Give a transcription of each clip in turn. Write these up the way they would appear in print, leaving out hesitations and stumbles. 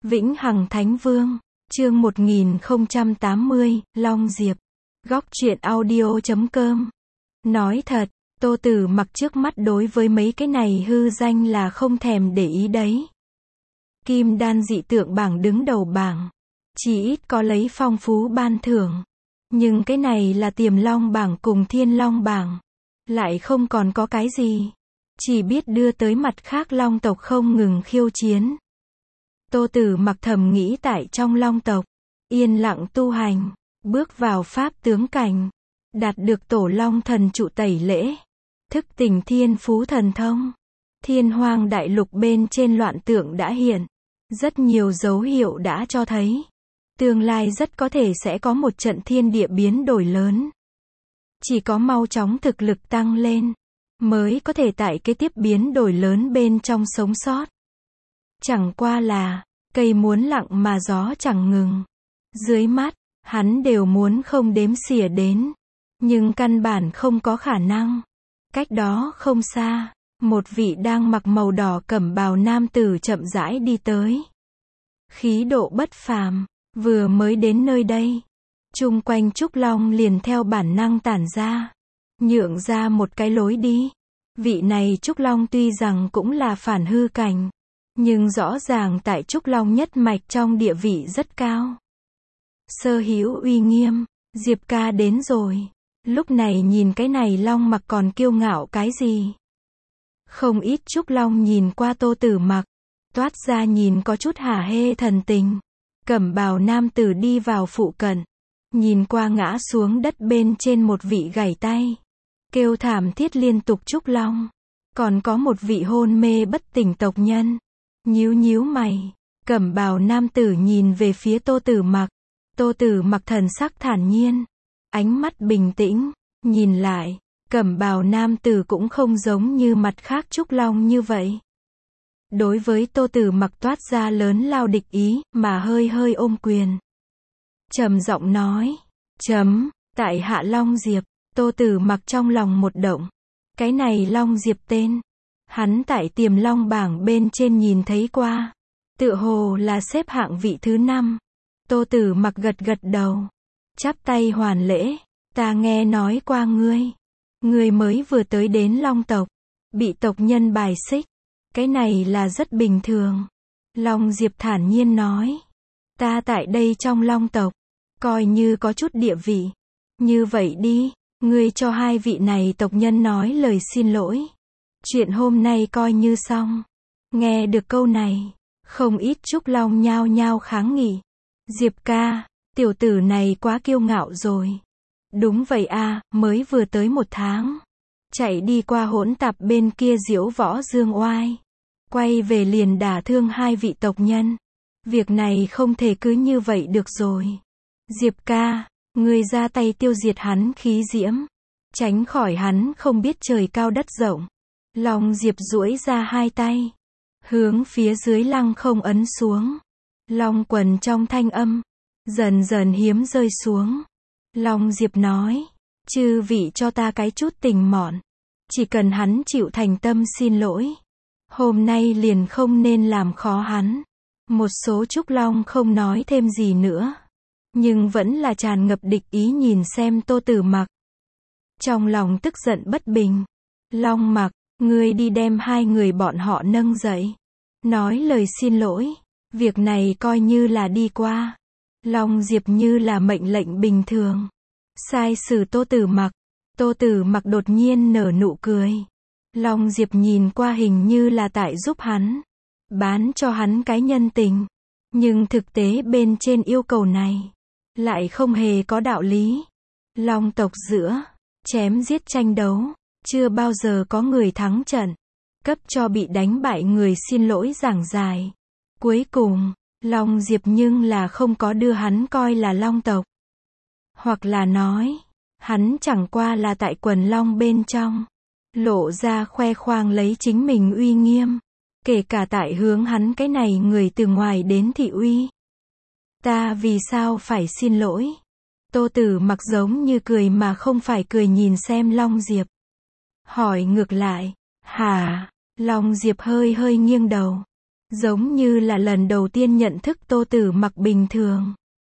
Vĩnh Hằng Thánh Vương, chương 1080, Long Diệp. Góc truyện audio.com. Nói thật, Tô Tử Mặc trước mắt đối với mấy cái này hư danh là không thèm để ý đấy. Kim đan dị tượng bảng đứng đầu bảng, chỉ ít có lấy phong phú ban thưởng. Nhưng cái này là Tiềm Long bảng cùng Thiên Long bảng, lại không còn có cái gì. Chỉ biết đưa tới mặt khác Long tộc không ngừng khiêu chiến. Tô Tử Mặc thầm nghĩ tại trong Long tộc, yên lặng tu hành, bước vào pháp tướng cảnh, đạt được Tổ Long thần trụ tẩy lễ, thức tỉnh thiên phú thần thông. Thiên Hoang đại lục bên trên loạn tượng đã hiện, rất nhiều dấu hiệu đã cho thấy, tương lai rất có thể sẽ có một trận thiên địa biến đổi lớn. Chỉ có mau chóng thực lực tăng lên, mới có thể tại kế tiếp biến đổi lớn bên trong sống sót. Chẳng qua là, cây muốn lặng mà gió chẳng ngừng. Dưới mắt, hắn đều muốn không đếm xỉa đến, nhưng căn bản không có khả năng. Cách đó không xa, một vị đang mặc màu đỏ cẩm bào nam tử chậm rãi đi tới. Khí độ bất phàm, vừa mới đến nơi đây, chung quanh Trúc Long liền theo bản năng tản ra, nhượng ra một cái lối đi. Vị này Trúc Long tuy rằng cũng là phản hư cảnh, nhưng rõ ràng tại Trúc Long nhất mạch trong địa vị rất cao. Sơ hữu uy nghiêm, Diệp ca đến rồi. Lúc này nhìn cái này Long mặc còn kiêu ngạo cái gì? Không ít Trúc Long nhìn qua Tô Tử Mặc, toát ra nhìn có chút hả hê thần tình. Cẩm bào nam tử đi vào phụ cận, nhìn qua ngã xuống đất bên trên một vị gãy tay, kêu thảm thiết liên tục Trúc Long. Còn có một vị hôn mê bất tỉnh tộc nhân. Nhíu nhíu mày, cẩm bào nam tử nhìn về phía Tô Tử Mặc. Tô Tử Mặc thần sắc thản nhiên, ánh mắt bình tĩnh, nhìn lại, cẩm bào nam tử cũng không giống như mặt khác Trúc Long như vậy. Đối với Tô Tử Mặc toát ra lớn lao địch ý, mà hơi hơi ôm quyền. Trầm giọng nói, tại hạ Long Diệp. Tô Tử Mặc trong lòng một động. Cái này Long Diệp tên, hắn tại Tiềm Long bảng bên trên nhìn thấy qua, tựa hồ là xếp hạng vị thứ 5. Tô Tử Mặc gật gật đầu, chắp tay hoàn lễ, ta nghe nói qua ngươi mới vừa tới đến Long tộc, bị tộc nhân bài xích, cái này là rất bình thường. Long Diệp thản nhiên nói, ta tại đây trong Long tộc, coi như có chút địa vị. Như vậy đi, ngươi cho hai vị này tộc nhân nói lời xin lỗi. Chuyện hôm nay coi như xong. Nghe được câu này, không ít Trúc Long nhao nhao kháng nghị. Diệp ca, tiểu tử này quá kiêu ngạo rồi. Đúng vậy a, mới vừa tới 1 tháng. Chạy đi qua hỗn tạp bên kia diễu võ dương oai. Quay về liền đả thương hai vị tộc nhân. Việc này không thể cứ như vậy được rồi. Diệp ca, ngươi ra tay tiêu diệt hắn khí diễm, tránh khỏi hắn không biết trời cao đất rộng. Long Diệp duỗi ra hai tay, hướng phía dưới lăng không ấn xuống. Long quần trong thanh âm, dần dần hiếm rơi xuống. Long Diệp nói, chư vị cho ta cái chút tình mọn. Chỉ cần hắn chịu thành tâm xin lỗi, hôm nay liền không nên làm khó hắn. Một số Trúc Long không nói thêm gì nữa, nhưng vẫn là tràn ngập địch ý nhìn xem Tô Tử Mặc. Trong lòng tức giận bất bình. Long Mặc, ngươi đi đem hai người bọn họ nâng dậy, nói lời xin lỗi. Việc này coi như là đi qua. Long Diệp như là mệnh lệnh bình thường, sai xử Tô Tử Mặc. Tô Tử Mặc đột nhiên nở nụ cười. Long Diệp nhìn qua hình như là tại giúp hắn, bán cho hắn cái nhân tình. Nhưng thực tế bên trên yêu cầu này, lại không hề có đạo lý. Long tộc giữa, chém giết tranh đấu, chưa bao giờ có người thắng trận, cấp cho bị đánh bại người xin lỗi giảng dài. Cuối cùng, Long Diệp nhưng là không có đưa hắn coi là Long tộc. Hoặc là nói, hắn chẳng qua là tại quần Long bên trong, lộ ra khoe khoang lấy chính mình uy nghiêm, kể cả tại hướng hắn cái này người từ ngoài đến thị uy. Ta vì sao phải xin lỗi? Tô Tử Mặc giống như cười mà không phải cười nhìn xem Long Diệp. Hỏi ngược lại, hả? Long Diệp hơi hơi nghiêng đầu, giống như là lần đầu tiên nhận thức Tô Tử Mặc bình thường.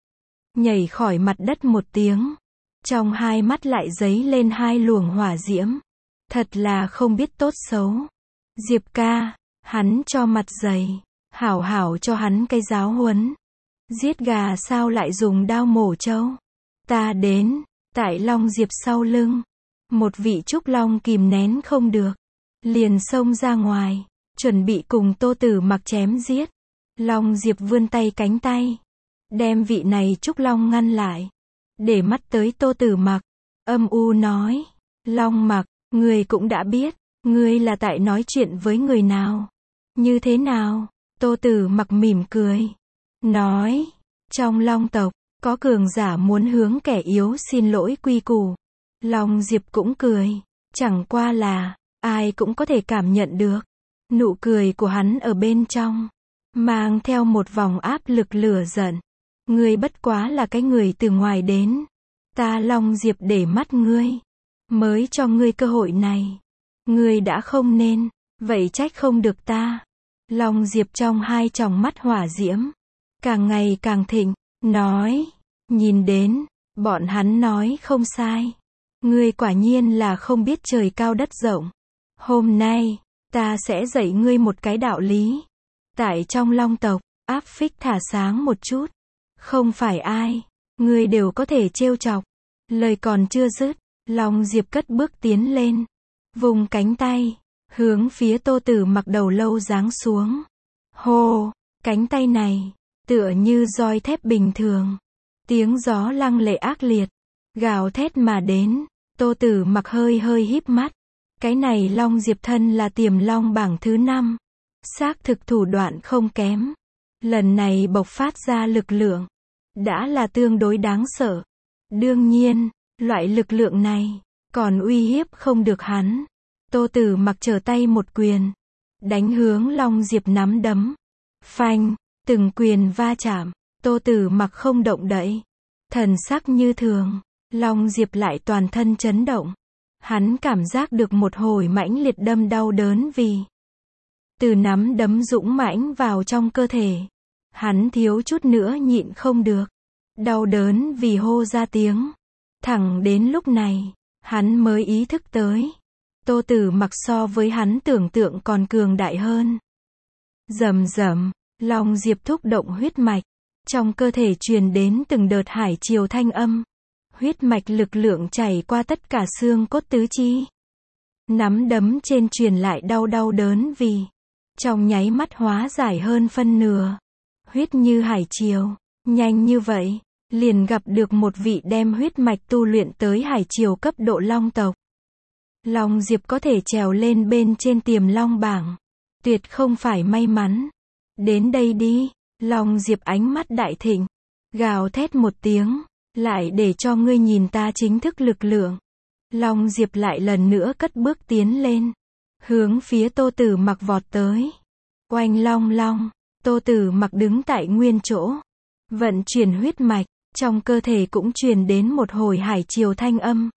Nhảy khỏi mặt đất một tiếng, trong hai mắt lại dấy lên hai luồng hỏa diễm. Thật là không biết tốt xấu. Diệp ca, hắn cho mặt dày, hảo hảo cho hắn cái giáo huấn. Giết gà sao lại dùng đao mổ trâu? Ta đến, tại Long Diệp sau lưng. Một vị trúc long kìm nén không được, liền xông ra ngoài, chuẩn bị cùng Tô Tử Mặc chém giết. Long Diệp vươn tay cánh tay, đem vị này trúc long ngăn lại, để mắt tới Tô Tử Mặc, âm u nói, Long Mặc, ngươi cũng đã biết, ngươi là tại nói chuyện với người nào? Như thế nào? Tô Tử Mặc mỉm cười, nói, trong Long tộc, có cường giả muốn hướng kẻ yếu xin lỗi quy củ. Long Diệp cũng cười, chẳng qua là, ai cũng có thể cảm nhận được. Nụ cười của hắn ở bên trong, mang theo một vòng áp lực lửa giận. Ngươi bất quá là cái người từ ngoài đến. Ta Long Diệp để mắt ngươi, mới cho ngươi cơ hội này. Ngươi đã không nên, vậy trách không được ta. Long Diệp trong hai tròng mắt hỏa diễm, càng ngày càng thịnh, nói, nhìn đến, bọn hắn nói không sai. Ngươi quả nhiên là không biết trời cao đất rộng. Hôm nay, ta sẽ dạy ngươi một cái đạo lý. Tại trong Long tộc, áp phích thả sáng một chút. Không phải ai, ngươi đều có thể trêu chọc. Lời còn chưa dứt, Long Diệp cất bước tiến lên, vùng cánh tay, hướng phía Tô Tử Mặc đầu lâu giáng xuống. Hô, cánh tay này, tựa như roi thép bình thường. Tiếng gió lăng lệ ác liệt, gào thét mà đến. Tô Tử Mặc hơi hơi híp mắt. Cái này Long Diệp thân là Tiềm Long bảng thứ 5. Xác thực thủ đoạn không kém. Lần này bộc phát ra lực lượng, đã là tương đối đáng sợ. Đương nhiên, loại lực lượng này, còn uy hiếp không được hắn. Tô Tử Mặc trở tay một quyền, đánh hướng Long Diệp nắm đấm. Phanh, từng quyền va chạm, Tô Tử Mặc không động đậy. Thần sắc như thường, Long Diệp lại toàn thân chấn động. Hắn cảm giác được một hồi mãnh liệt đâm đau đớn vì từ nắm đấm dũng mãnh vào trong cơ thể. Hắn thiếu chút nữa nhịn không được. Đau đớn vì hô ra tiếng. Thẳng đến lúc này, hắn mới ý thức tới. Tô Tử Mặc so với hắn tưởng tượng còn cường đại hơn. Rầm rầm, Long Diệp thúc động huyết mạch. Trong cơ thể truyền đến từng đợt hải triều thanh âm. Huyết mạch lực lượng chảy qua tất cả xương cốt tứ chi. Nắm đấm trên truyền lại đau đớn vì trong nháy mắt hóa giải hơn phân nửa. Huyết như hải triều, nhanh như vậy, liền gặp được một vị đem huyết mạch tu luyện tới hải triều cấp độ Long tộc. Long Diệp có thể trèo lên bên trên Tiềm Long bảng, tuyệt không phải may mắn. Đến đây đi, Long Diệp ánh mắt đại thịnh, gào thét một tiếng, lại để cho ngươi nhìn ta chính thức lực lượng. Long Diệp lại lần nữa cất bước tiến lên, hướng phía Tô Tử Mặc vọt tới. Oanh long long, Tô Tử Mặc đứng tại nguyên chỗ, vận chuyển huyết mạch, trong cơ thể cũng truyền đến một hồi hải triều thanh âm.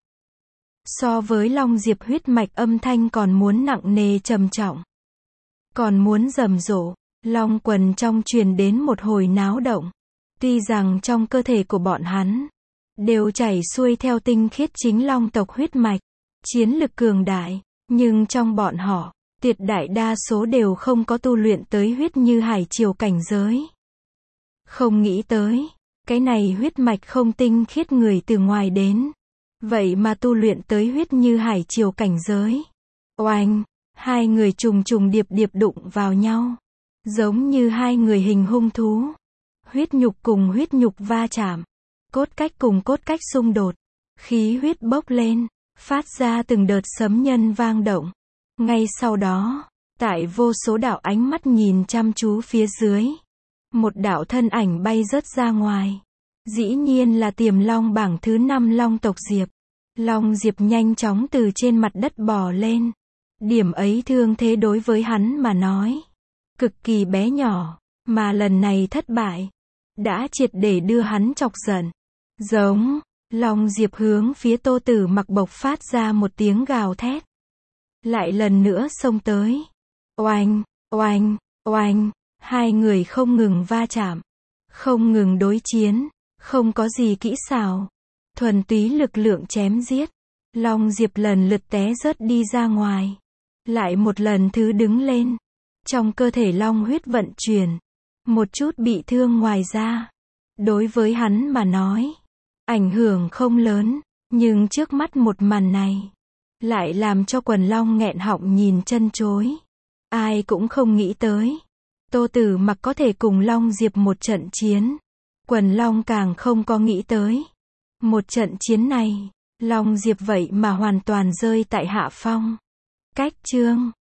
So với Long Diệp huyết mạch âm thanh còn muốn nặng nề trầm trọng, còn muốn rầm rộ. Long quần trong truyền đến một hồi náo động. Tuy rằng trong cơ thể của bọn hắn đều chảy xuôi theo tinh khiết chính Long tộc huyết mạch, chiến lực cường đại, nhưng trong bọn họ, tuyệt đại đa số đều không có tu luyện tới huyết như hải triều cảnh giới. Không nghĩ tới, cái này huyết mạch không tinh khiết người từ ngoài đến, vậy mà tu luyện tới huyết như hải triều cảnh giới. Oanh, hai người trùng trùng điệp điệp đụng vào nhau, giống như hai người hình hung thú. Huyết nhục cùng huyết nhục va chạm, cốt cách cùng cốt cách xung đột, khí huyết bốc lên, phát ra từng đợt sấm nhân vang động. Ngay sau đó, tại vô số đạo ánh mắt nhìn chăm chú phía dưới, một đạo thân ảnh bay rớt ra ngoài. Dĩ nhiên là Tiềm Long bảng thứ 5 Long tộc Diệp. Long Diệp nhanh chóng từ trên mặt đất bò lên. Điểm ấy thương thế đối với hắn mà nói cực kỳ bé nhỏ, mà lần này thất bại đã triệt để đưa hắn chọc giận. Giống, Long Diệp hướng phía Tô Tử Mặc bộc phát ra một tiếng gào thét. Lại lần nữa xông tới. Oanh, oanh, oanh, Hai người không ngừng va chạm, không ngừng đối chiến, không có gì kỹ xảo, thuần túy lực lượng chém giết. Long Diệp lần lượt té rớt đi ra ngoài, lại một lần thứ đứng lên. Trong cơ thể long huyết vận chuyển, một chút bị thương ngoài ra. Đối với hắn mà nói, ảnh hưởng không lớn, nhưng trước mắt một màn này, lại làm cho quần long nghẹn họng nhìn chân chối. Ai cũng không nghĩ tới, Tô Tử Mặc có thể cùng Long Diệp một trận chiến. Quần long càng không có nghĩ tới. Một trận chiến này, Long Diệp vậy mà hoàn toàn rơi tại hạ phong. Cách chương